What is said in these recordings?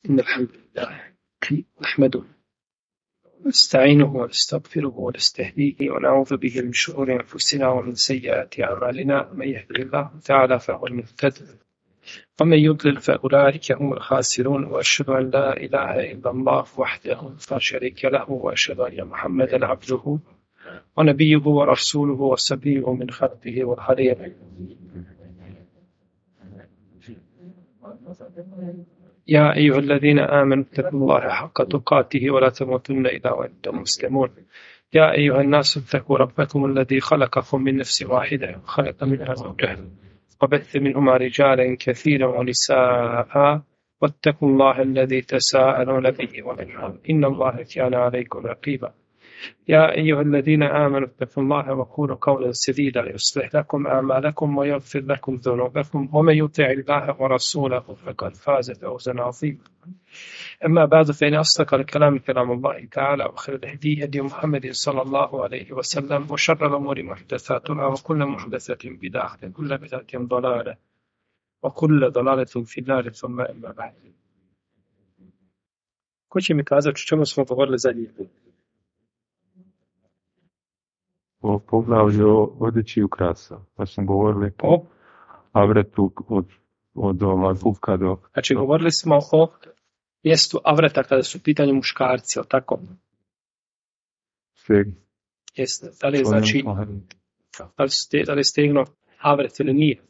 إن الحمد لله نحمده ونستعينه ونستغفره ونستهديه ونعوذ به من شرور أنفسنا ومن سيئات أعمالنا. من يهده الله تعالى فهو المهتد ومن يضلل فأولئك هم الخاسرون. وأشهد أن لا إله إلا الله وحده لا شريك له وأشهد أن محمدا عبده ونبيه ورسوله وصفيه من خلقه وخليله. يا أيها الذين آمنوا اتقوا الله حق تقاته ولا تموتن إلا وأنتم مسلمون. يا أيها الناس اتقوا ربكم الذي خلقكم من نفس واحدة وخلق منها زوجها وبث منهما رجالا كثيرا ونساء واتقوا الله الذي تساءلون به والأرحام إن الله كان عليكم رقيبا. يا أيها الذين آمنوا اتقوا الله وقولوا قولا سديدا يصلح لكم أعمالكم ويغفر لكم ذنوبكم ومن يطع الله ورسوله فقد فاز فوزا عظيما. أما بعد فإن أصدق الكلام كلام الله تعالى وخير الهدي هدي محمد صلى الله عليه وسلم وشر الأمور محدثاتها وكل محدثة بدعة وكل بدعة ضلالة وكل ضلالة في النار. ثم أما بعد. Ko će mi kazati o čemu smo govorili zadnji put? O poglavlju o odjeći i ukrasa. Pa smo govorili o avretu od pupka do... Znači, govorili smo o mjestu avreta kada su u pitanju muškarci, o tako? Steg. Jeste. Da li je znači, da li je stegno avret ili nije?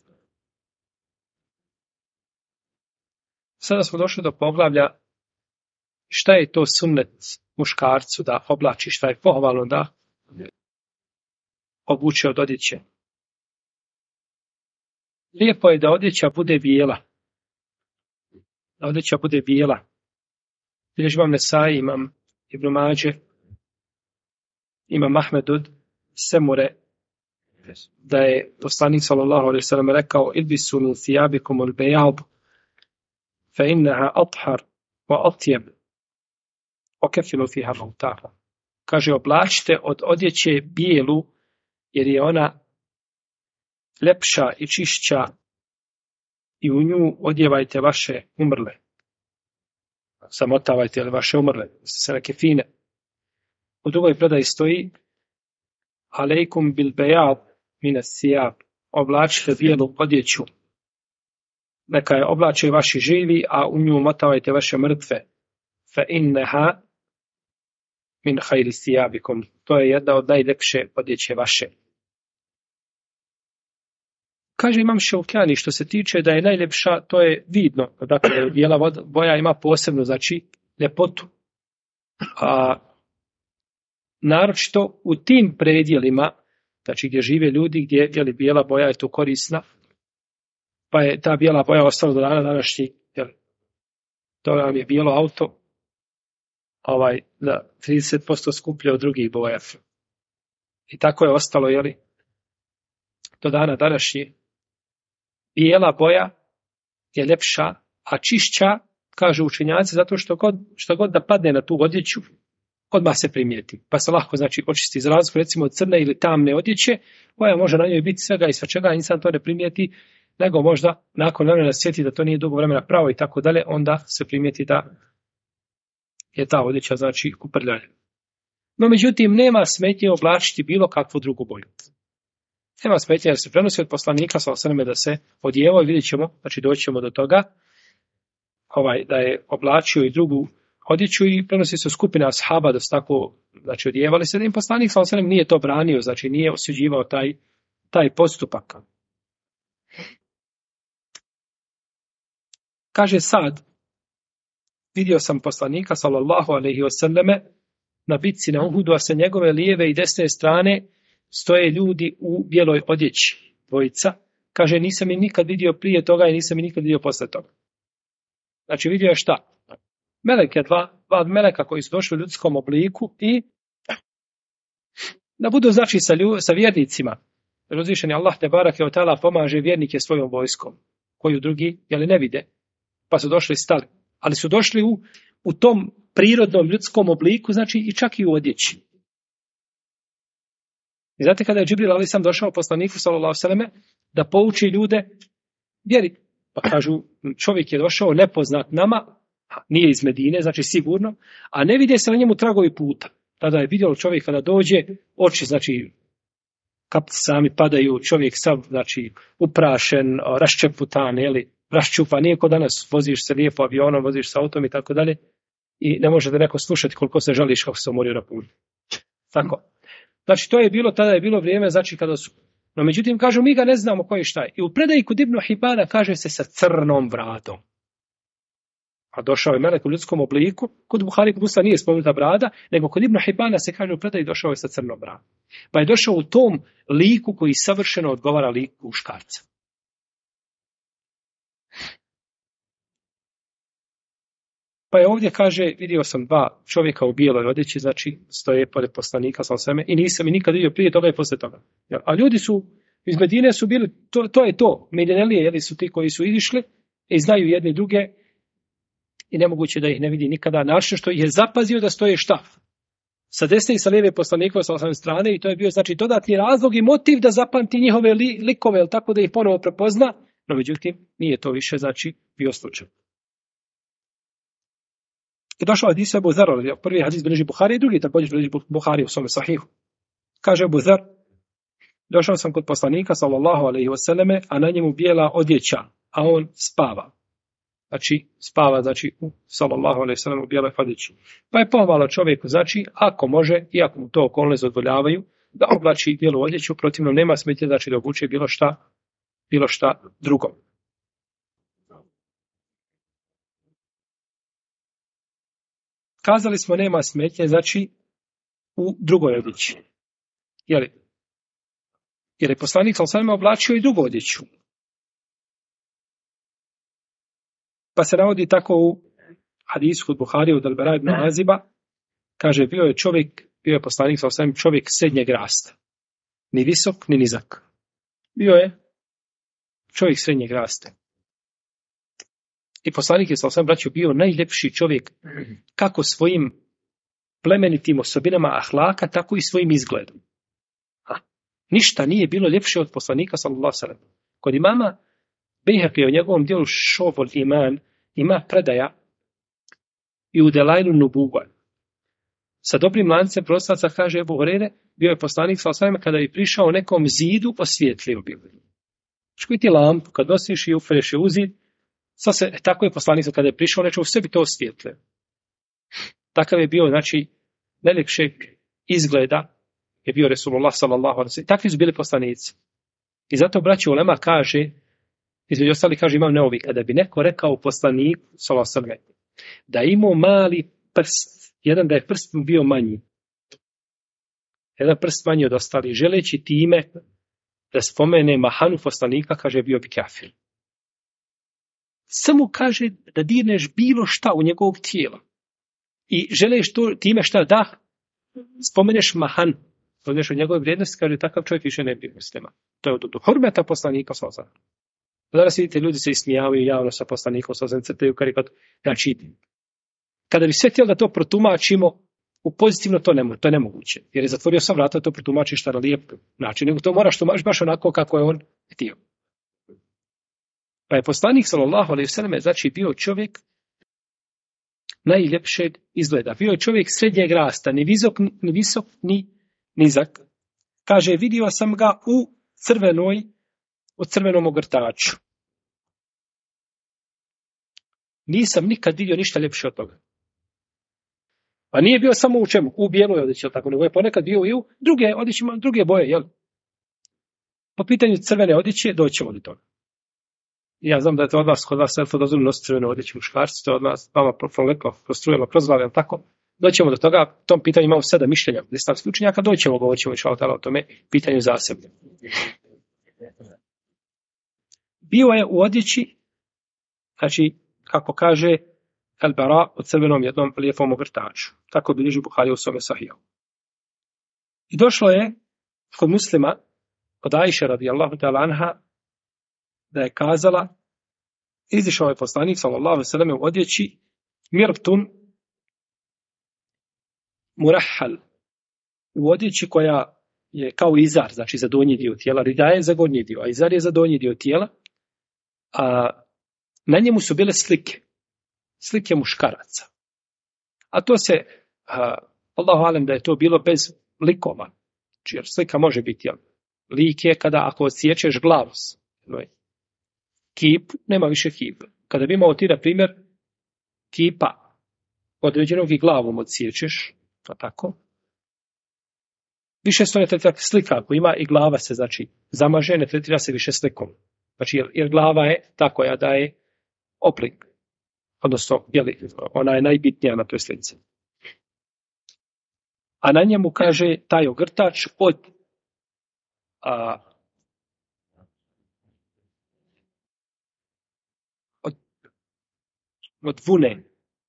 Sada smo došli do poglavlja šta je to sunnet muškarcu da oblači, šta je pohvalno da obuče od odjeće. Lijepo je da odjeća bude bijela. Da odjeća bude bijela. Bilježi imam Nesai, imam Ibn Mađe, imam Ahmed od Semure, da je poslanik sallallahu alejhi ve sellem rekao: "Ilbisu min thiyabikum al-bayad fa innaha athhar wa atyab wa kafilu fiha mawtaha." Kaže, oblačite od odjeće bijelu jer je ona lepša i čišća i u nju odjevajte vaše umrle. Zamotavajte vaše umrle, se neke fine. U drugoj predaji stoji: "Alejkum bil bejad min as-siyab." Oblačite bijelu odjeću. Neka je oblače vaši živi, a u nju motavajte vaše mrtve. Fa innaha min khayri siyabikum. To je jedna od najljepše odjeće vaše. Kaže imam Šaukjani, što se tiče da je najljepša, to je vidno. Dakle, bijela boja ima posebno, znači, ljepotu. A naročito u tim predjelima, znači gdje žive ljudi, gdje je bijela boja je tu korisna, pa je ta bijela boja ostala do dana današnji. To nam je bijelo auto, za 30% skuplje od drugih boja. I tako je ostalo, do dana današnji. Bijela boja je ljepša, a čišća, kažu učenjaci, zato što god da padne na tu odjeću, odmah se primijeti. Pa se lahko, znači, očisti za razliku, recimo, od crne ili tamne odjeće, koja može na njoj biti svega i svačega, insan to ne primijeti, nego možda nakon vremena sjeti da to nije dugo vremena pravo i tako dalje, onda se primijeti da je ta odjeća, znači, kuprljanja. No, međutim, nema smetnje oblačiti bilo kakvu drugu boju. Nema smetnje jer se prenosi od poslanika sallallahu da se odjevao i vidjet ćemo, znači doći ćemo do toga, da je oblačio i drugu odjeću i prenosi se skupina ashaba da su tako, znači, odjevali se, da im poslanik sallallahu nije to branio, znači nije osuđivao taj postupak. Kaže Sad, vidio sam poslanika sallallahu alejhi ve selleme na bitci na Uhudu, a sa njegove lijeve i desne strane stoje ljudi u bijeloj odjeći, dvojica. Kaže, nisam ih nikad vidio prije toga i nisam ih nikad vidio posle toga. Znači, vidio je šta? Meleke, dva meleka koji su došli u ljudskom obliku i da budu, znači, sa vjernicima. Uzvišeni Allah te barake ve taala pomaže vjernike svojom vojskom, koju drugi, ne vide. Pa su došli i stali. Ali su došli u tom prirodnom ljudskom obliku, znači i čak i u odjeći. I znate kada je Džibril alejhi selam došao poslaniku sallallahu alejhi ve selleme da pouči ljude vjeri. Pa kažu, čovjek je došao nepoznat nama, Nije iz Medine, znači sigurno, a ne vide se na njemu tragovi puta. Tada je vidjelo čovjek kada dođe, oči, znači, kapci sami padaju, čovjek sav, znači, uprašen, raščeputan, raščupan, nije ko danas, voziš se lijepo avionom, voziš sa autom i tako dalje, i ne može da neko slušati koliko se žališ kako se umorio na putu. Tako. Znači, to je bilo, tada je bilo vrijeme, znači, kada su. No, međutim, kažu, mi ga ne znamo koji šta je. I u predaji kod Ibn Hibana kaže se sa crnom bradom. A došao je melek u ljudskom obliku, kod Buhari kod Muslima nije spomenuta brada, nego kod Ibn Hibana se kaže u predaji došao je sa crnom bradom. Pa je došao u tom liku koji savršeno odgovara liku muškarca. Pa je ovdje kaže, vidio sam dva čovjeka u bijeloj odjeći, znači stoje pored poslanika sallallahu i nisam ih nikad vidio prije toga i poslije toga. A ljudi su iz Medine su bili, to je to, Medinelije, su ti koji su izišli i znaju jedni druge i nemoguće da ih ne vidi nikada. Način što ih je zapazio da stoje šta? Sa desne i sa lijeve poslanikove sallallahu strane i to je bio znači dodatni razlog i motiv da zapamti njihove likove, tako da ih ponovo prepozna, no međutim nije to više znači bio slučaj. I došao hadis Ebu Zar, prvi hadis bilježi Buhari i drugi također bilježi Buhari u svome sahihu. Kaže Ebu Zar, došao sam kod poslanika sallallahu alejhi ve selleme, a na njemu bijela odjeća, a on spava. Znači, spava, znači, sallallahu alejhi ve sellem u bijeloj odjeći. Pa je pohvalio čovjeku, znači, ako može, iako mu to okolnosti dozvoljavaju, da oblači bijelu odjeću, protivno nema smetnje, znači da obuče bilo šta drugo. Kazali smo nema smetnje, znači, u drugoj odjeći. Jer je poslanik sallallahu oblačio i drugu odjeću. Pa se navodi tako u hadisu kod Buhari od Al-Bara ibn Aziba, kaže, bio je poslanik sallallahu čovjek srednjeg rasta. Ni visok, ni nizak. Bio je čovjek srednjeg rasta. I poslanik je sallallahu braćo bio najljepši čovjek kako svojim plemenitim osobinama ahlaka, tako i svojim izgledom. Ništa nije bilo ljepše od poslanika sallallahu alejhi ve sellem. Kod imama Bejhaqi u njegovom dijelu Šovol Iman ima predaja i u Delailu Nubuwa. Sa dobrim lancem prenoslaca kaže Ebu Hurajre, bio je poslanik sallallahu alejhi ve sellem kada je prišao nekom zidu osvijetlio bio. Što ti lampu kad nosiš i ufereš je u zid, tako je poslanik kada je prišao nečemu sebi to osvijetlio. Takav je bio, znači, najljepšeg izgleda je bio Resulullah sallallahu alejhi ve sellem. Takvi su bili poslanici. I zato braćo ulema kaže, između ostali kaže Imam Neovi, kada bi neko rekao poslaniku sallallahu alejhi ve sellem da imao mali prst, jedan da je prst bio manji, jedan prst manji od ostalih, želeći time da spomene mahanu poslanika, kaže bio bi kafir. Samo kaže da dirneš bilo šta u njegovog tijela i želeš to time šta da spomeneš mahan, spomeneš u njegove vrijednosti, kaže takav čovjek više ne bi muslima. To je od hurmeta poslanika sallallahu alejhi ve sellem. Danas vidite, ljudi se ismijavaju javno sa poslanikom, sa crtaju karikatu. Znači, kada bi sve htjeli da to protumačimo u pozitivno, to je nemoguće. Jer je zatvorio sam vrata da to protumačiš na lijep način. Nego to moraš tumačiti baš onako kako je on htio. Pa je poslanik, sallallahu alejhi ve sellem, znači bio čovjek najljepšeg izgleda. Bio je čovjek srednjeg rasta, ni visok, ni nizak. Kaže, vidio sam ga u crvenom ogrtaču. Nisam nikad vidio ništa ljepše od toga. Pa nije bio samo u čemu? U bijeloj odjeći, tako, nego je ponekad bio i u druge odjeći, druge boje, jel? Po pitanju crvene odjeće doćemo do toga. Ja znam da je to kod vas dozvoljeno nositi crvenu odjeću muškarci, to je od nas vama prostrujelo kroz glavu, jel tako? Doćemo do toga, u tom pitanju imamo 7 mišljenja islamskih učenjaka, govorit ćemo o tome pitanju zasebno. Bio je u odjeći, znači, kako kaže Al-Bara, o crvenom jednom lijepom ogrtaču. Tako bilježi Buhari u svome sahihu. I došlo je kod Muslima, od Ajše radijallahu ta'ala anha, da je kazala, izišao je poslanik sallallahu alejhi ve sellem u odjeći mirtun murahhal, u odjeći koja je kao izar, znači za donji dio tijela, rida je za gornji dio, a izar je za donji dio tijela, a na njemu su bile slike. slike muškaraca. A to se, Allahu alem da je to bilo bez likova. Jer slika može biti, jel? Lik je kada ako odsječeš glavu, kip, nema više kipa. Kada bi imao ti, na primjer, kipa određenog i glavom odsječeš, to tako, više se ne tretira slika, ako ima i glava se, znači, zamaže, ne tretira se više slikom. Znači, jer glava je ta koja daje oblik. Odnosno, ona je najbitnija na toj slici. A na njemu kaže taj ogrtač od vune,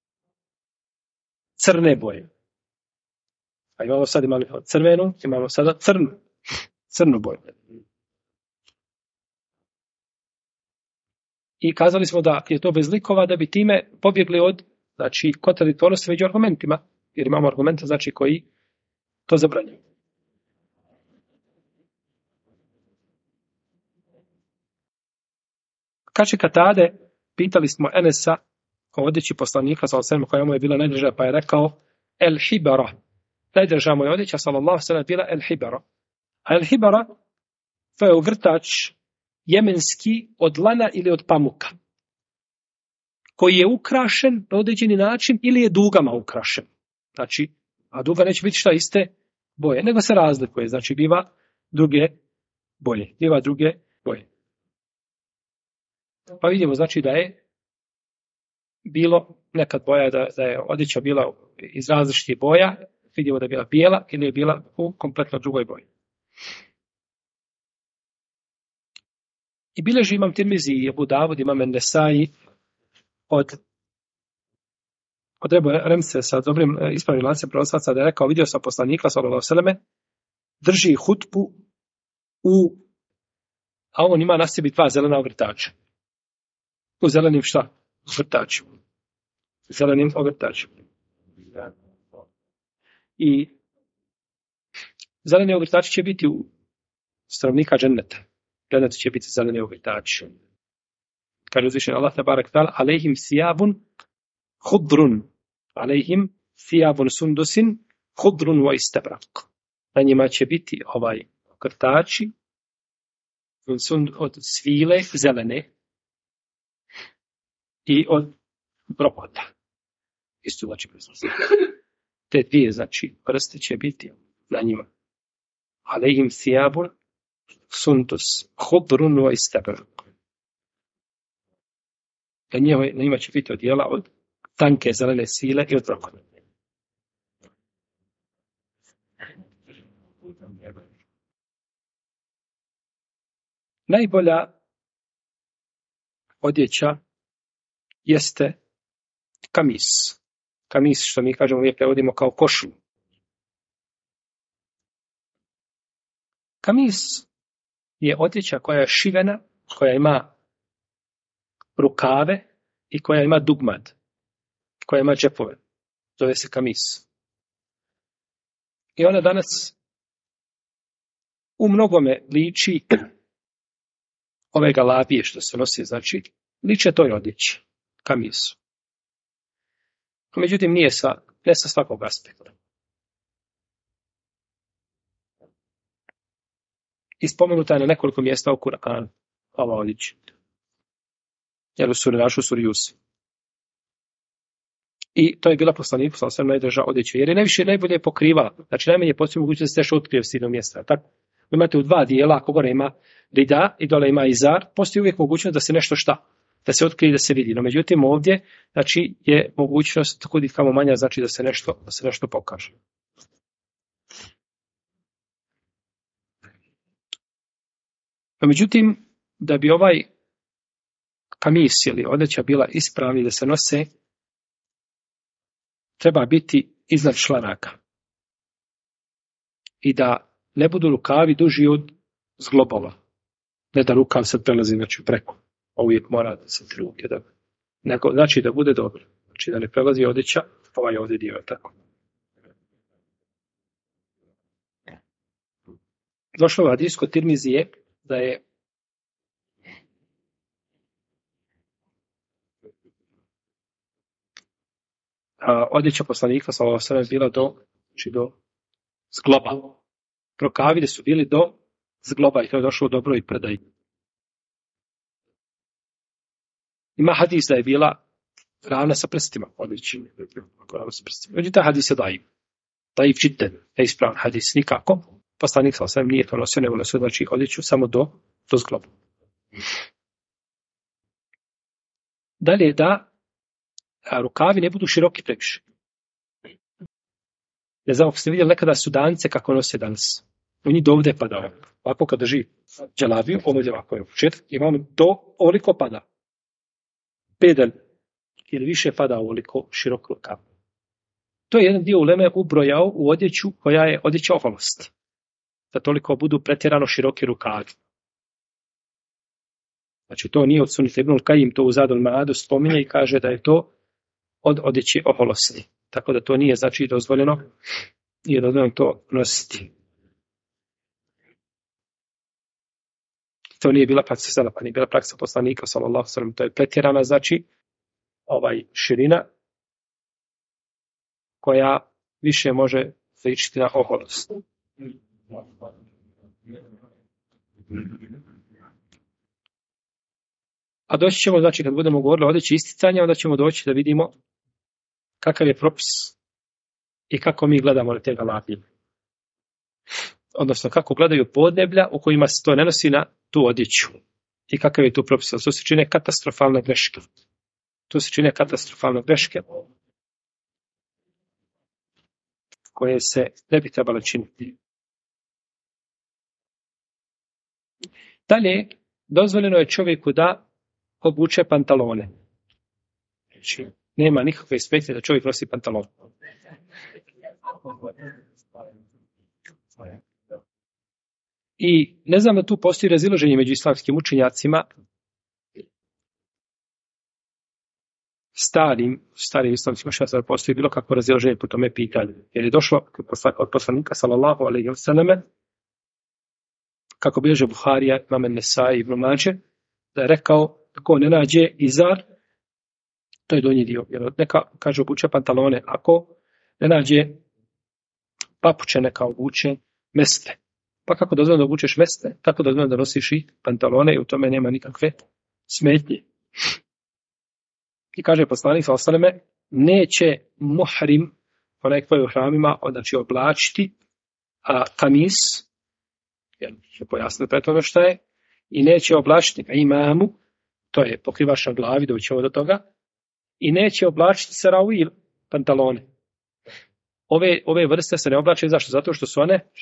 crne boje. A imamo sad crvenu, imamo sada crnu boju. I kazali smo da je to bez likova, da bi time pobjegli od, znači, kontradiktornosti među argumentima, jer imamo argumente, znači, koji to zabranjuju. Kaže Katade, pitali smo Enesa o odjeći poslanika, koja mu je bila najdraža, pa je rekao El Hibara. Najdraža mu je odjeća, sallallahu sallam, bila El Hibara. A El Hibara, to je ogrtač jemenski od lana ili od pamuka, koji je ukrašen na određeni način ili je dugama ukrašen. Znači, a duga neće biti šta iste boje, nego se razlikuje. Znači, biva druge boje. Pa vidimo, znači, da je bilo nekad boja, da je odjeća bila iz različitih boja, vidimo da je bila bijela ili je bila u kompletno drugoj boji. I bileži imam Tirmizi i Abu Davud, imam Nesai od Ebu Remse sa dobrim ispravnim lancem prenoslaca, da je rekao, vidio sam poslanika, sallallahu alejhi ve selleme, drži hutbu a on ima na sebi 2 zelena ogrtača. U zelenim šta? Ogrtačima. Zelenim ogrtačima. I zeleni ogrtači će biti u stanovnika dženneta. Džennet će biti zeleni ogrtači. Kaže uzvišen Allah tabarak ta'ala, alejhim sijabun hudrun, alejhim sijabun sundusin hudrun wa istabrak. Na njima će biti ogrtači od svile zelene i od bropota. Isto znači proizlazi. Te dvije, znači, vrste će biti na njima. Alejhim sijabun sundus hudrun wa istabrak. Na njima će biti odjela od tanke zelene svile i od bropota. Najbolja odjeća jeste kamis. Kamis, što mi kažemo, uvijek prevodimo kao košulju. Kamis je odjeća koja je šivena, koja ima rukave i koja ima dugmad, koja ima džepove. Zove se kamis. I ona danas u mnogome liči ove galabije što se nosi, znači, liče toj odjeći, kamisu. Međutim, ne sa svakog aspekta. I spomenuta je na nekoliko mjesta u Kur'anu ova odjeća. Jer u suri Yusuf. I to je bila poslanik, sam najdraža odjeća. Jer je najbolje pokrivala. Znači, najmanje postoji mogućnost da se nešto otkrije s jednog mjesta. Tako? Imate u 2 dijela, ako gore ima rida i dole ima izar, postoji uvijek mogućnost da se nešto da se otkrije, da se vidi. No, međutim, ovdje, znači, je mogućnost kud i kamo manja, znači da se nešto pokaže. No, međutim, da bi ovaj kamis ili odjeća bila ispravna da se nose, treba biti iznad članaka. I da ne budu rukavi duži od zglobova. Ne da rukav sad prelazi, znači, preko. Uvijek mora da se truke. Nego, znači da bude dobro. Znači da ne prelazi odjeća, ovaj ovdje dio, tako. Došlo u hadisu kod Tirmizije da je odjeća poslanika sallallahu alejhi ve sellem bila do zgloba. Rukavide su bili do zgloba i to je došlo u dobroj predaji. Ima hadis da je bila ravna sa prstima odjeći. Međutim, taj hadis je daif čitten, neispravan hadis nikako. Poslanik sallallahu alejhi ve sellem nije to nosio, nego nosio znači odjeću samo do zgloba. Dalje da rukavi ne budu široki previše. Ne znam, ako ste vidjeli nekada Sudanice kako nose danas. U njih do ovdje pada. Ovako kad drži dželabiju, ovdje ovako je u početak, i vam do ovoliko pada. Pedal ili više pada ovoliko širok rukav. To je jedan dio uleme ubrojao u odjeću koja je odjeća oholost. Da toliko budu pretjerano široki rukavi. Znači to nije od Sunita Ibnul Kajim, to u Zadul Ma'adu spominje i kaže da je to od odjeće oholosti. Tako da to nije znači dozvoljeno, nije dozvoljeno to nositi. To nije bila praksa selefa, nije bila praksa poslanika sallallahu alejhi ve sellem, to je pretjerana znači širina koja više može ličiti na oholost. A doći ćemo, znači, kad budemo govorili o odjeći isticanja, onda ćemo doći da vidimo kakav je propis i kako mi gledamo na te galabije. Odnosno, kako gledaju podneblja u kojima se to ne nosi na tu odjeću. I kakav je tu propis. To se čine katastrofalne greške. Koje se ne bi trebalo činiti. Dalje, dozvoljeno je čovjeku da obuče pantalone. Znači, nema nikakve smetnje da čovjek nosi pantalon. I ne znam da tu postoji razilaženje među islamskim učenjacima, starim islamskim učenjacima postoji bilo kakvo razilaženje po tome pitanju. Jer je došlo od poslanika sallallahu alejhi ve selleme, kako bilježe Buharija, Imam Nesai i Ibn Mađe, da je rekao ko ne nađe izar, to je donji dio, jer neka kaže obuče pantalone, ako ne nađe papuče, neka obuče mestre. Pa kako dozvoljeno da obučeš mestre, tako dozvoljeno da nosiš i pantalone i u tome nema nikakve smetnje. I kaže poslanik sallallahu alejhi ve selleme, neće muhrim, onaj koji je u hramima, znači oblačiti kamis, jer će pojasniti pre tome šta je, i neće oblačiti imamu, to je pokrivač na glavi, doćemo do toga, i neće oblačiti saravil, pantalone. Ove vrste se ne oblačaju, zašto? Zato što su one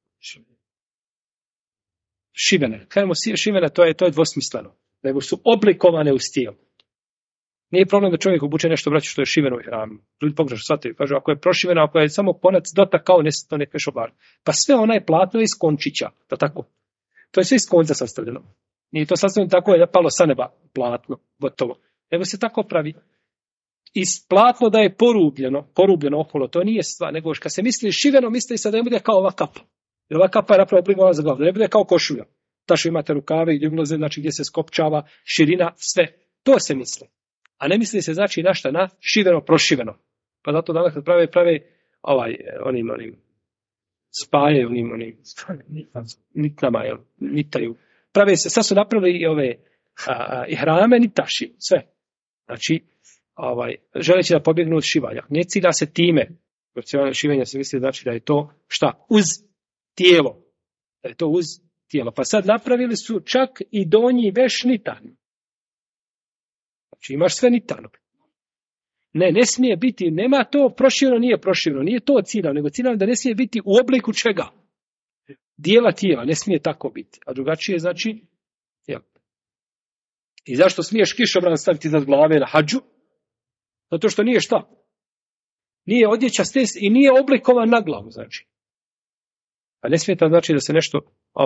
šivene. Kajemo šivene, to je dvosmisleno. Nego su oblikovane u stil. Nije problem da čovjek obuče nešto, braću, što je šiveno u hramu. Ljudi pogrešno shvataju. Kažu, ako je prošiveno, ako je samo ponac dotakao, to ne peš oblačiti. Pa sve ona je platno iz končića. Tako? To je sve iz konca sastavljeno. Nije to sastavljeno tako je da palo sa neba platno, gotovo. Nego se tako pravi. Iz platno da je porubljeno okolo, to nije stvar, nego kad se misli šiveno, misli se da ne bude kao ova kapa. Jer ova kapa je napravo oblikovana za glavu, da ne bude kao košulja. Ta što imate rukave i ugloze, znači gdje se skopčava, širina, sve. To se misli. A ne misli se znači na šta, na šiveno, prošiveno. Pa zato danas kad prave onim spajaju onim nitnama, nitaju. Prave se, sad su napravili i ove ihrame, nitaši, sve. Znači, želeći da pobjegnu od šivanja. Ne cilja se time, šivenja se misli znači da je to šta? Uz tijelo. Da je to uz tijelo. Pa sad napravili su čak i donji veš nitan. Znači imaš sve nitano. Ne smije biti, nema to prošireno, nije prošireno, nije to ciljano, nego ciljano da ne smije biti u obliku čega? Dijela tijela, ne smije tako biti. A drugačije znači, jel? I zašto smiješ kišobran staviti iznad glave na hadžu? Zato što nije šta? Nije odjeća stes i nije oblikovan na glavu, znači. A ne smije to znači da se nešto,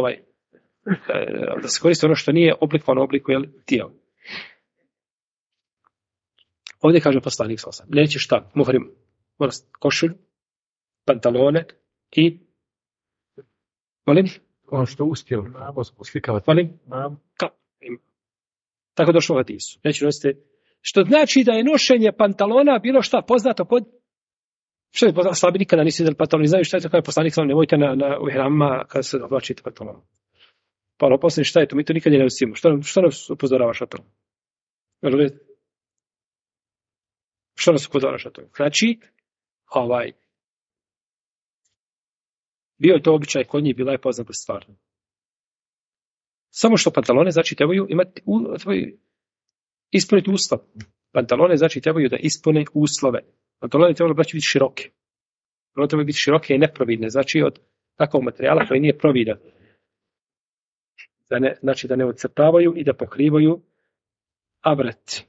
da se koristi ono što nije oblikovano obliku, jel, tijela. Ovdje kaže poslanik sallallahu alejhi ve sellem, neće šta? Muhrim, košulj, pantalone i molim? Ono što uspjelo, slikavati. Molim? Tako došlo u hadisu. Neće nositi Što znači da je nošenje pantalona bilo šta poznato kod... Što je poznato? Slabi nikada nisu vidjeli pantaloni. Znaju šta je to kada je poslanik, nemojte u hramama kada se oblačite pantalon. Pa posljednji šta je to? Mi to nikad ne nosimo. Što nas upozoravaš na to? Što nas upozoravaš na to? Znači, bio je to običaj kod njih, bila je poznata stvar. Samo što pantalone znači trebaju imati ispuniti uslov. Pantalone znači trebaju da ispune uslove. Pantalone trebaju biti široke. Pantalone trebaju biti široke i neprovidne. Znači od takvog materijala koji nije providan. Znači da ne odcrtavaju i da pokrivaju avret.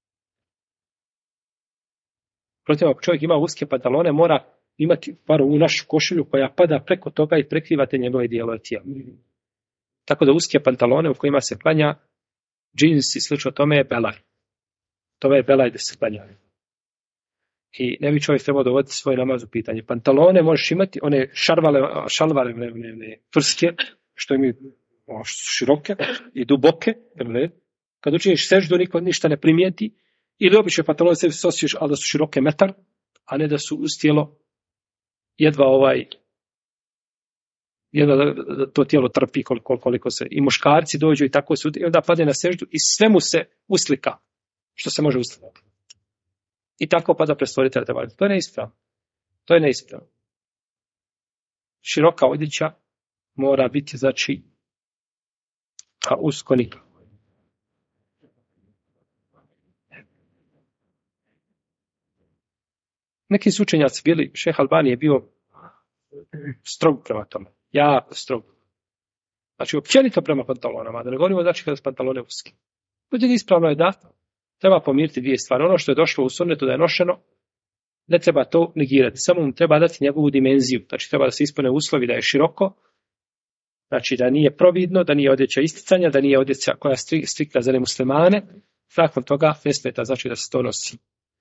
Protiv, ako čovjek ima uske pantalone, mora imati bar u našu košulju koja pada preko toga i prekrivate njegove dijelove tijela. Tako da uske pantalone u kojima se klanja džins i slično tome je belaj. Tome je belaj da se klanja. I ne bi čovjek trebao dovoditi svoj namaz u pitanje. Pantalone možeš imati, one šalvarevne tvrske, što imaju široke i duboke, kad učiniš seždu, niko ništa ne primijeti, ili obične pantalone se osjećaš, ali da su široke metar, a ne da su uz tijelo jedva da to tijelo trpi koliko se, i muškarci dođu i tako se, i onda padne na seždu i sve mu se uslika, što se može uslikati. I tako pada pred stvoritelja. To je neispravno. To je neispravno. Široka odjeća mora biti, znači, a usko nikako. Neki su učenjaci bili, šejh Albani je bio strog prema tome. Jako strog. Znači, općenito prema pantalonama. Da ne govorimo, znači, kada su pantalone uske. Međutim, ispravno je da treba pomiriti dvije stvari. Ono što je došlo u sunnetu da je nošeno, ne treba to negirati. Samo mu treba dati njegovu dimenziju. Znači, treba da se ispune uslovi da je široko, znači da nije providno, da nije odjeća isticanja, da nije odjeća koja je striktna za nemuslimane. Nakon toga ne smeta, znači da se to nosi.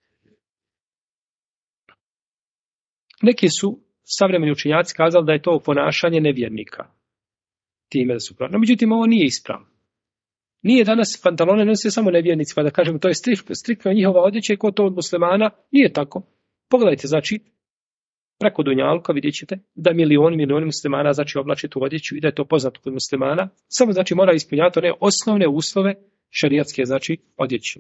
Neki su savremeni učenjaci kazali da je to ponašanje nevjernika. Time da su pravno. Međutim, ovo nije ispravno. Nije danas pantalone nose samo nevjernici, pa da kažemo to je striktno njihova odjeća i ko to od muslimana. Nije tako. Pogledajte, znači, preko dunjalka vidjet ćete da milioni muslimana znači oblače tu odjeću i da je to poznato kod muslimana. Samo znači mora ispunjavati one osnovne uslove šerijatske, znači odjeće.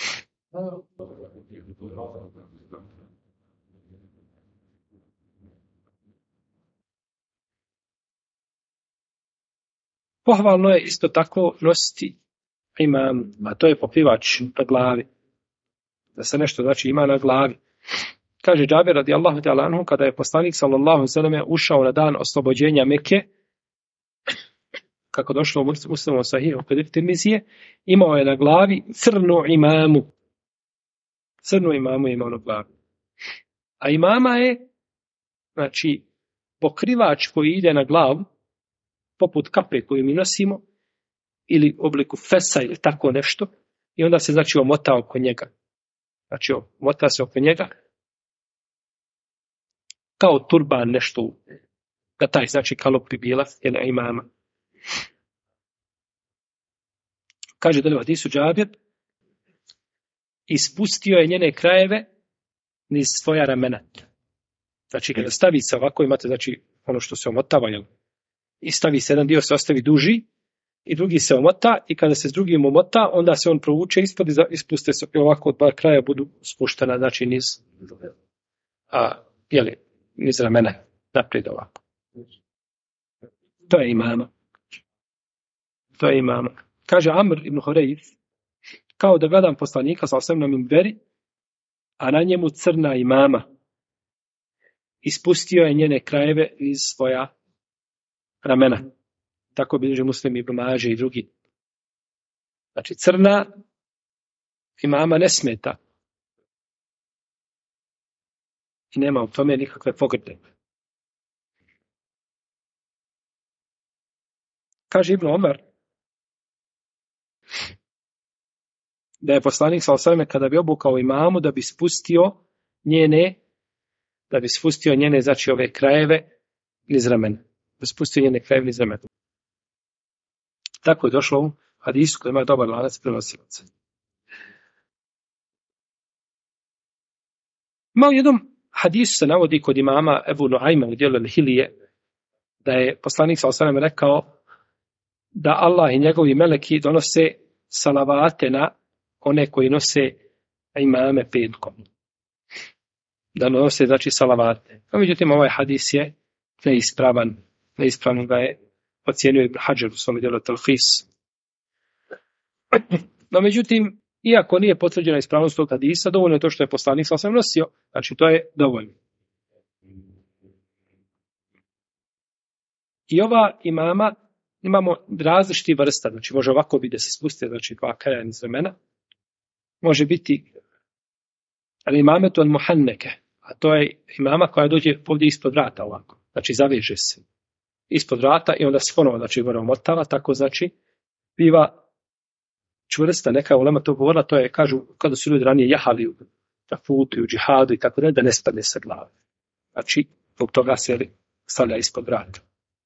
Pohvalno je isto tako nositi imam, a to je pokrivač na glavi. Da se nešto znači ima na glavi. Kaže Džabir radijallahu ta'ala anhu, kada je poslanik sallallahu alejhi ve selleme ušao na dan oslobođenja Mekke, kako došlo u Muslimu sahihu kod Tirmizije, imao je na glavi crnu imamu. Crnu imamu je imao na glavi. A imama je, znači, pokrivač koji ide na glavu, poput kape koju mi nosimo, ili obliku fesa ili tako nešto, i onda se znači omota oko njega. Znači omota se oko njega, kao turban nešto, da taj znači kalop bi bila, ili imama. Kaže dalje u hadisu Džabir, ispustio je njene krajeve niz svoja ramena. Znači kada stavi se ovako, imate znači ono što se omotava, jel? I stavi se jedan dio, se ostavi duži, i drugi se omota, i kada se s drugim omota, onda se on provuče ispod i ispuste se, i ovako od dva kraja budu spuštena, znači niz ramena, naprijed ovako. To je imama. To je imama. Kaže Amr ibn Hurejf, kao da gledam poslanika sa osam na minberi, a na njemu crna imama. Ispustio je njene krajeve iz svoja ramena. Tako bilježe Muslim ibn Maže i drugi. Znači crna imama ne smeta. I nema u tome nikakve pogrde. Kaže Ibn Omar da je poslanik sallallahu alejhi ve sellem kada bi obukao imamu da bi spustio njene znači ove krajeve niz ramena. Da spustio njene krajeve niz ramena. Tako je došlo u hadisu koji ima dobar lanac prenosilaca. Ima u jednom hadisu se navodi kod imama Ebu Nuajma u dijelu Al-Hilije, da je poslanik sallallahu alejhi ve sellem rekao da Allah i njegovi meleki donose salavate na one koji nose imame petkom. Da nose, znači, salavate. No, međutim, ovaj hadis je neispravan. Neispravno ga je ocijenio Ibn Hadžar u svom dijelu Talhis. No, međutim, iako nije potvrđena ispravnost tog hadisa, dovoljno je to što je poslanik sallallahu alejhi ve sellem nosio. Znači, to je dovoljno. I ova imama imamo različiti vrsta, znači može ovako biti da se spuste, znači dva kraja iz ramena, može biti ali imametu al muhanneke, a to je imama koja dođe ovdje ispod vrata ovako, znači zaveže se ispod vrata i onda se ponovo, znači gore omotava, tako znači biva čvrsta, neka ulema to govorila, to je, kažu, kada su ljudi ranije jahali u tafutu i u džihadu i tako da ne spadne sa glave. Znači, zbog toga se stavlja ispod vrata.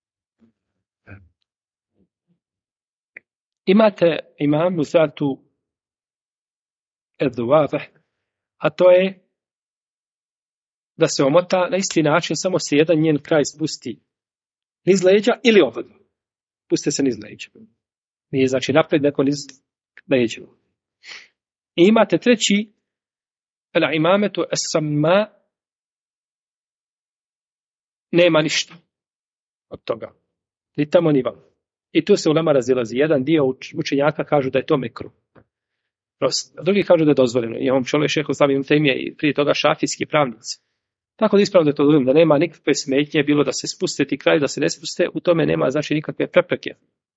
Imate imamu zatu Eduvave, a to je da se omota na isti način, samo se jedan njen kraj spusti niz leđa ili obrnuto. Puste se niz leđa. Nije znači napred, neko niz leđa. I imate treći el imametu es-samma, nema ništa od toga. Ni tamo ni vam. I tu se ulema razilazi. Jedan dio učenjaka kažu da je to mekruh. Drugi kažu da je dozvoljeno. I on čovjek šejh Islam ibn Tejmije i prije toga šafijski pravnici. Tako da ispravno da je to dozvoljeno, da nema nikakve smetnje, bilo da se spuste ti kraj, da se ne spuste, u tome nema znači nikakve prepreke.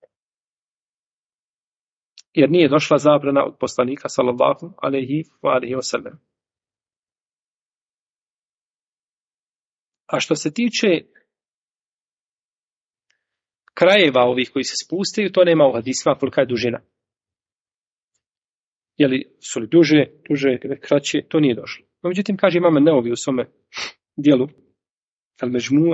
Jer nije došla zabrana od poslanika sallallahu alejhi ve sellem. A što se tiče krajeva ovih koji se spustaju, to nema u hadisima kolika je dužina. Je li su li duže, kraće, to nije došlo. No, međutim, kaže imam Neovi u svome dijelu Al-Mežmu',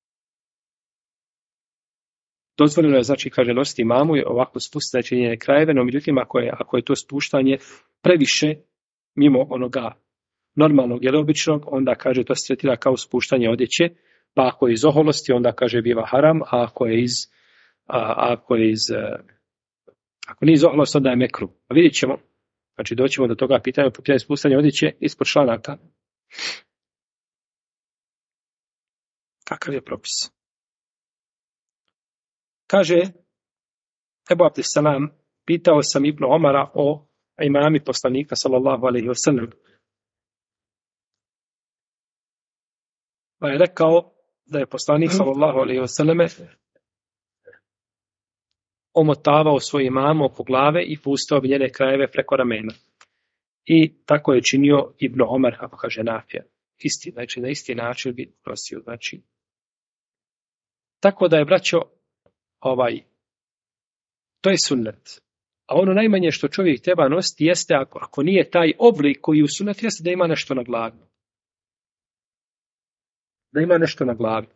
dozvoljeno je, znači, kaže, nositi imamu i ovako spustiti znači njene krajeve, no međutim, ako je to spuštanje previše mimo onoga normalnog ili običnog, onda kaže to se tretira kao spuštanje odjeće, pa ako je iz oholosti, onda kaže biva haram, a ako nije iz oholosti, onda je mekruh. A vidjet ćemo, znači doćemo do toga pitanja po pitanju spuštanja odjeće ispod članaka. Kakav je propis? Kaže Ebu Abdessalam, pitao sam Ibnu Omara o imami poslanika sallallahu alejhi ve sellem. Pa je rekao da je poslanik sallallahu alejhi ve selleme omotavao svoj imamu oko glave i pustao bi njene krajeve preko ramena. I tako je činio Ibnu Omar, kako kaže Nafija. Isti, znači na isti način bi prosio, znači. Tako da je, braćo, to je sunnet. A ono najmanje što čovjek treba nositi jeste, ako nije taj oblik koji je u sunnetu, jeste da ima nešto na glavi. Da ima nešto na glavi.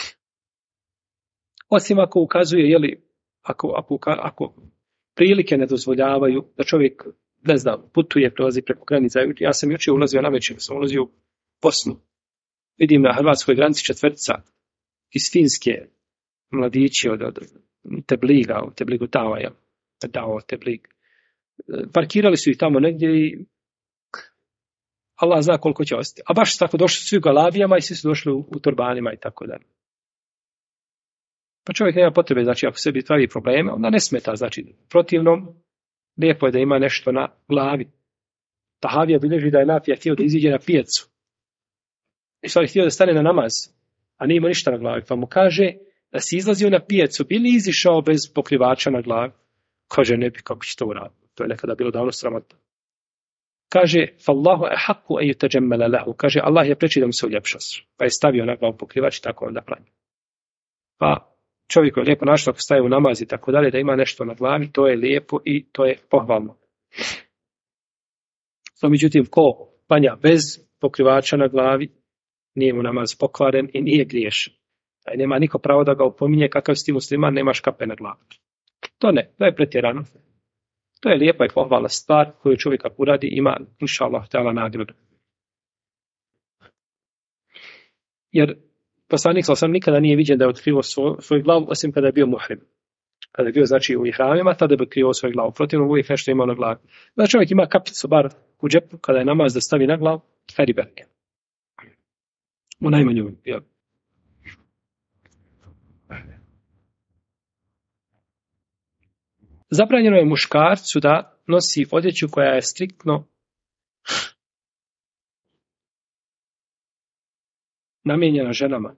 Osim ako ukazuje, jeli, ako prilike ne dozvoljavaju da čovjek, ne znam, putuje, prelazi preko granica. Ja sam jučer ulazio na večer, sam ulazio u Bosnu. Vidim na hrvatskoj granici četvrtica iz Finske, mladići od Tebliga, u Tebligu Tavaja, dao Teblig. Parkirali su ih tamo negdje i Allah zna koliko će ostati. A baš tako došli svi u galavijama i svi su došli u turbanima i tako dalje. Pa čovjek nema potrebe, znači ako sebi pravi probleme, onda ne smeta, znači protivnom, lijepo je da ima nešto na glavi. Tahavija bilježi da je Nafija htio da iziđe na pijacu. I stvari htio da stane na namaz, a nije imao ništa na glavi. Pa mu kaže da si izlazio na pijacu, bili izišao bez pokrivača na glavi? Kaže, ne bi, kako će to uraditi. To je nekada bilo davno sramotno. Kaže, fallahu ehaku e yutajammala lahu. Kaže, Allah je preči da mu se uljepša. Pa je stavio na glavu pokrivač i tako onda klanja. Pa čovjek je lijepo našao ako staje u namaz i tako dalje, da ima nešto na glavi, to je lijepo i to je pohvalno. No, međutim, ko klanja bez pokrivača na glavi, nije mu namaz pokvaren i nije griješan. A nema niko pravo da ga opominje kakav si ti musliman, nemaš kape na glavi. To ne, to je pretjerano. To je lijepa i pohvalna stvar koju čovjek ako uradi ima, inša Allah, nagradu. Jer poslanik sam nikada nije viđen da je otkrivo svoju glavu, osim kada je bio muhrim. Kada je bio, znači, u ihramima, tada bi otkrivo svoju glavu. Protivno uvijek nešto imao na glavi. Znači, čovjek ima kapicu bar u džepu, kada je namaz da stavi na glavu, feriberke. U najmanju, jel? Zabranjeno je muškarcu da nosi odjeću koja je striktno namijenjena ženama.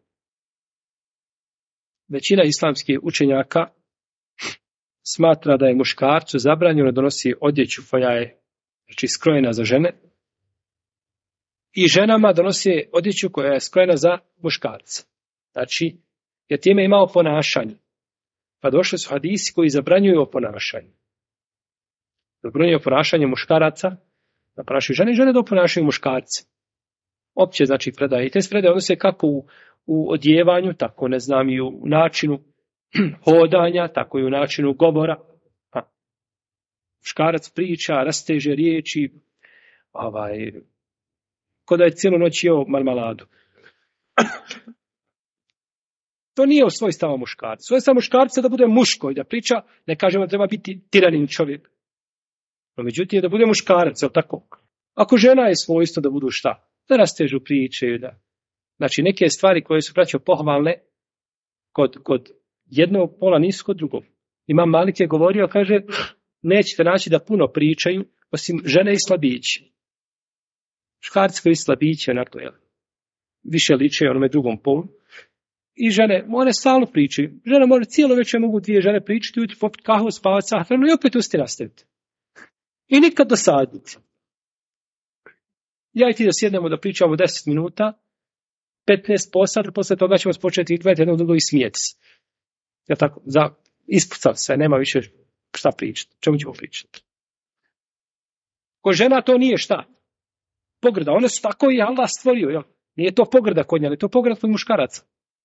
Većina islamskih učenjaka smatra da je muškarcu zabranjeno da nosi odjeću koja je, znači, skrojena za žene i ženama da nosi odjeću koja je skrojena za muškarce. Znači, jer time imao ponašanje. Pa došli su hadisi koji zabranjuju oponašanje. Zabranjuju oponašanje muškaraca, da ponašaju žene i žene da oponašaju muškarce. Opće, znači, predaje. I te predaje odnose kako u odjevanju, tako, ne znam, i u načinu hodanja, tako i u načinu govora. Muškarac priča, rasteže riječi, ko da je cijelu noć jeo marmaladu. To nije u svojstava muškarca. Svojstava muškarca da bude muško i da priča, ne kažemo da treba biti tiranin čovjek. No, međutim, da bude muškarac, je li tako? Ako žena je svojstvo da budu šta? Da rastežu priče. Da. Znači, neke stvari koje su, braćo, pohvalne kod jednog pola nisu kod drugog. Imam Malik je govorio, kaže, nećete naći da puno pričaju, osim žene i slabići. Muškarci koji slabići, onako, jel? Više liče onome drugom polu. I žene, one stalno pričaju. Žena može cijelo večer, mogu dvije žene pričati, ujutro popiti kahvu, spavati sahranu i opet usti nastaviti. I nikad dosaditi. Ja i ti da sjednemo da pričamo 10 minuta, 15 posata, posle toga ćemo početi gledati jednog drugog i smijeti se. Ja tako, ispucao sve, nema više šta pričati. Čemu ćemo pričati? Ko žena to nije šta? Pogrda. One su tako i Allah stvorio. Jel? Nije to pogrda kod nje, ali to je pogrda kod muškaraca.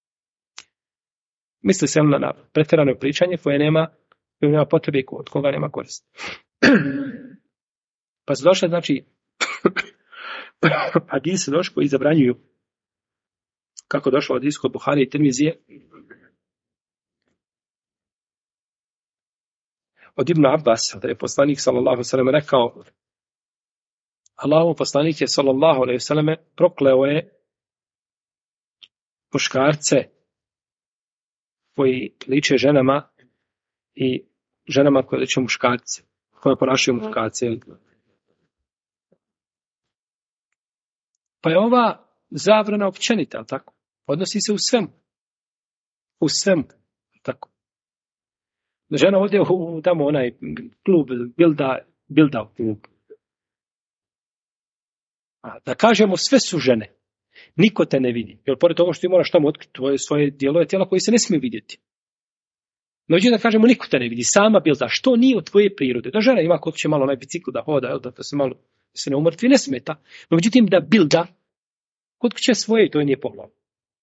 Misli se na pretjerano pričanje koje nema potrebe i od koga nema korist. Pa su došle, znači, hadisi došli koji zabranjuju, kako došlo od kod Buhari i Tirmizije, od Ibn Abbas, da je poslanik sallallahu alejhi ve sellem rekao, Allahov poslanik je sallallahu alejhi ve sellem prokleo je muškarce koji liče ženama i ženama koje liče muškarce, koje ponašaju muškarce. Pa je ova zabrana općenita, ali tako? Odnosi se u svemu. U svemu, tako. Žena ovdje tamo onaj klub Bilda klub. Da kažemo sve su žene. Niko te ne vidi. Jer pored toga što ti moraš tamo otkriti svoje dijelove tijela koji se ne smije vidjeti. No, da kažemo niko te ne vidi. Sama Bilda. Što nije od tvoje prirode? Da žena ima kod će malo na biciklu da hoda, da se malo se ne umrtvi, ne smeta. No, međutim, da Bilda kod kuće svoje, to je nije poglavno.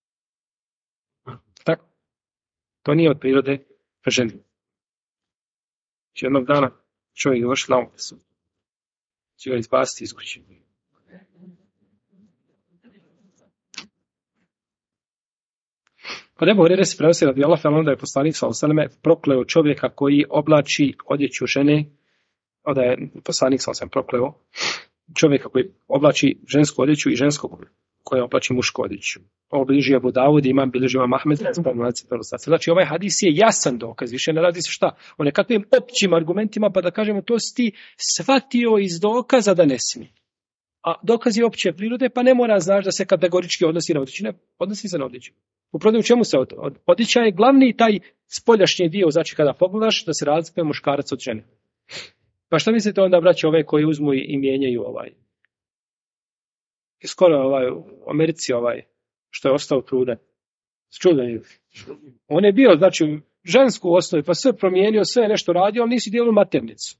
Tako? To nije od prirode žene. Jednog dana čovjek je došao na opisu. Će ga izbaciti iz kuće. Kod Ebu Hurajre se prenosi radijallahu anhu da je poslanik sallallahu alejhi ve sellem prokleo čovjeka koji oblači odjeću žene, da je poslanik sallallahu alejhi ve sellem prokleo čovjeka koji oblači žensku odjeću i ženskog koja oblači mušku odjeću. Ovo bilježi Abu Davud i bilježi Imam Ahmed. Znači, ovaj hadis je jasan dokaz, više ne radi se šta o nekakvim općim argumentima, pa da kažemo to si ti shvatio iz dokaza da ne smije. A dokaz je opće prirode, pa ne mora znaš da se kategorički odnosi na odjeću. Ne, odnosi se na odjeću. U prodaju čemu se odjeća je glavni taj spoljašnji dio, znači kada pogledaš da se razlikuje muškarac od žene. Pa šta mislite onda, braći, ove koji uzmu i mijenjaju i skoro u Americi što je ostao truden. Čudan. On je bio, znači, žensku osnovu, pa sve promijenio, sve nešto radio, ali nisi dijelu maternicu.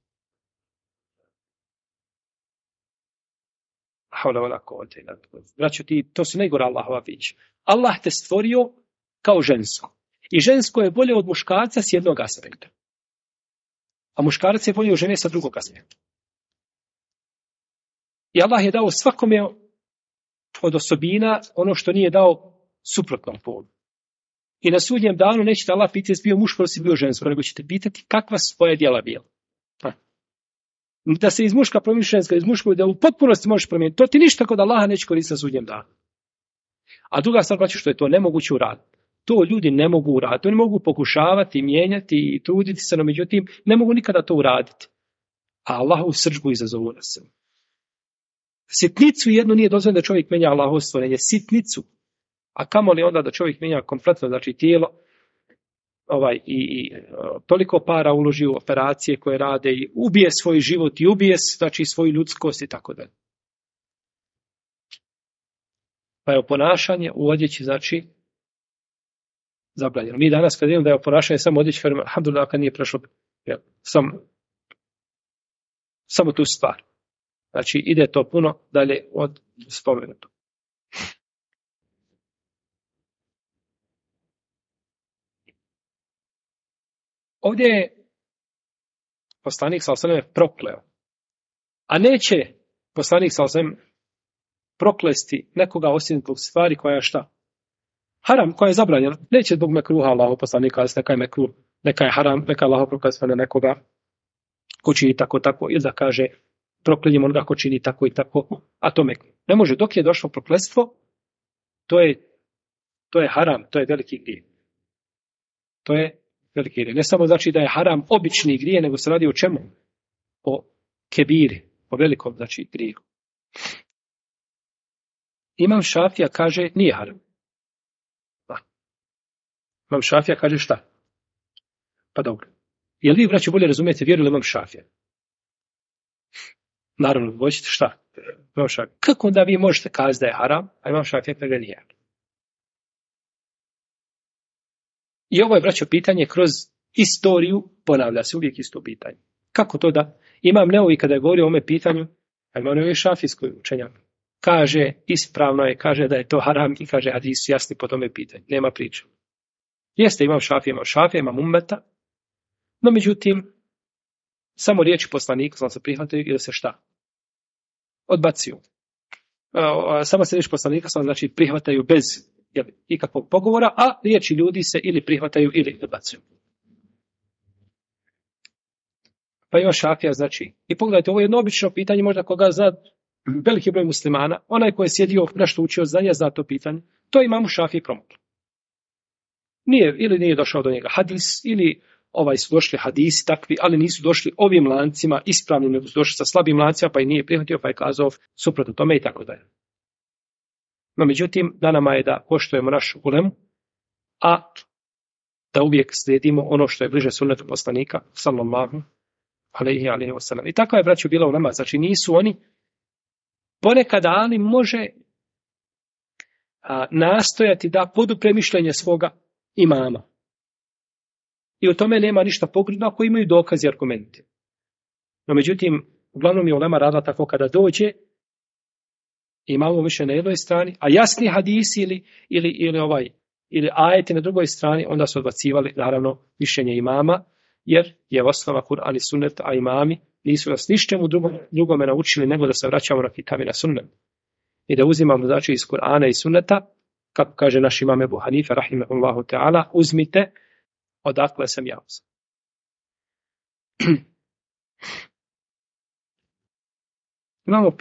Braćo, to su najgore Allahova bića. Allah te stvorio kao žensko. I žensko je bolje od muškarca s jednog aspekta. A muškarac je bolje od žene sa drugog aspekta. I Allah je dao svakome od osobina ono što nije dao suprotnom polu. I na sudnjem danu nećete Allah pitati jesi bio muško ili si bio žensko, nego ćete pitati kakva su tvoja djela bila. Da se iz muška promijeni ženska, iz muškog da u potpunosti možeš promijeniti. To ti ništa kod Allaha neće koristiti na sudnjem danu. A druga stvar, braćo, što je to nemoguće uraditi. To ljudi ne mogu uraditi. Oni mogu pokušavati, mijenjati i truditi se, no međutim ne mogu nikada to uraditi. A Allahovu srdžbu izazovu na sebe. Sitnicu jednu nije dozvoljeno da čovjek menja Allahovo stvorenje. Sitnicu. A kamoli onda da čovjek menja kompletno, znači tijelo, toliko para uloži u operacije koje rade i ubije svoj život i ubije znači svoju ljudskost i tako dalje. Pa je ponašanje u odjeći znači zabranjeno. Mi danas kad vidimo da je ponašanje samo odjeći, alhamdulillah kad nije prešlo samo tu stvar. Znači ide to puno dalje od spomenutog. Ovdje je poslanik sallallahu alejhi ve sellem prokleo. A neće poslanik sallallahu alejhi ve sellem proklesti nekoga osim zbog stvari koja je šta? Haram, koja je zabranjena. Neće zbog mekruha Allahov poslanika, neka je mekruh, neka je haram, neka Allahov proklesti na nekoga ko čini tako, ili da kaže proklinjemo onoga ko čini tako i tako, a to mekruh. Ne može, dok je došlo prokletstvo, to je haram, to je veliki grijeh. To je veliki grijeh. Ne samo znači da je haram obični grijeh, nego se radi o čemu? O kebiri, o velikom znači grijehu. Imam Šafija kaže nije haram. Imam Šafija kaže šta? Pa dobro. Jel vi, braćo, bolje razumijete vjeru ili Imam Šafija? Naravno, hoćete šta? Imam Šafija. Kako onda vi možete kazati da je haram, a Imam Šafija kaže nije haram? I ovo je, braćo, pitanje kroz istoriju, ponavlja se uvijek isto pitanje. Kako to da Imam Neovi kada je govorio o ome pitanju, a Imam Neovi je šafijskoj učenjak, kaže, ispravno je, kaže da je to haram i kaže hadis jasni po tome pitanju. Nema priče. Jeste, Imam Šafija, imam ummeta, no međutim, samo riječi poslanika sam se prihvatio ili se šta? Odbacuju. Samo se riječi poslanika sam znači prihvataju bez ikakvog pogovora, a riječi ljudi se ili prihvataju ili odbacuju. Pa ima Šafija, znači, i pogledajte, ovo je jedno obično pitanje, možda koga zna veliki broj muslimana, onaj koji je sjedio, nešto učio znanja, zna to pitanje, to Imamu Šafiji promoglo. Ili nije došao do njega hadis, ili su došli hadisi takvi, ali nisu došli ovim lancima ispravnim, nego su došli sa slabim lancima, pa i nije prihvatio, pa je kazao suprotno tome i tako dalje. No međutim, na nama je da poštujemo našu ulemu, a da uvijek slijedimo ono što je bliže sunnetu poslanika, sallallahu alejhi ve sellem. I tako je, braćo, bila ulema, znači nisu oni, ponekad ali može nastojati da podupre mišljenje svoga imama. I u tome nema ništa pogrdno ako imaju dokazi i argumente. No međutim, uglavnom je ulema radila tako kada dođe, imamo više na jednoj strani, a jasni hadisi ili ajeti na drugoj strani, onda su odbacivali naravno mišljenje imama, jer je osnova Kur'an i sunnet, a imami nisu nas ničemu drugome naučili nego da se vraćamo na kitab i na sunnet. I da uzimamo znači iz Kur'ana i sunneta, kako kaže naš imam Ebu Hanife, rahimahullahu ta'ala, uzmite odakle sam ja uzeo. Imamo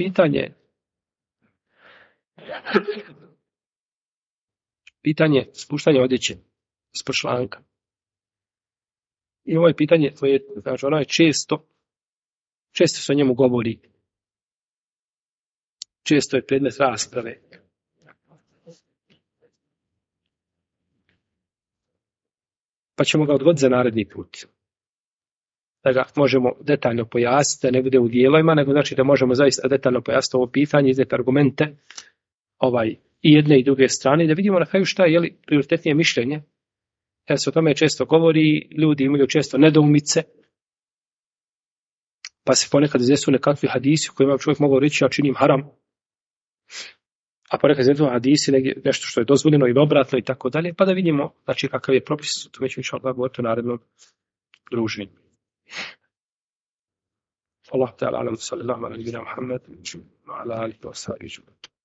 pitanje spuštanja odjeće ispod članka. I ovo je pitanje, znači ono je često se o njemu govori. Često je predmet rasprave. Pa ćemo ga odgoditi za naredni put. Da ga možemo detaljno pojasniti, da ne bude u dijelovima, nego znači da možemo zaista detaljno pojasniti ovo pitanje, iznijeti argumente i jedne i druge strane, da vidimo na kraju šta je prioritetnije mišljenje. Jer se o tome često govori, ljudi imaju često nedoumice, pa se ponekad iznesu nekakvi hadisi u kojima čovjek mogao reći ja činim haram, a ponekad iznesu hadisi nešto što je dozvoljeno ili obratno i tako dalje, pa da vidimo znači kakav je propis, to već inša Allah govoriti u narednom druženju. Allah ta'ala alam sallallahu ala nabina Muhammed wa ala alihi wa sahbihi.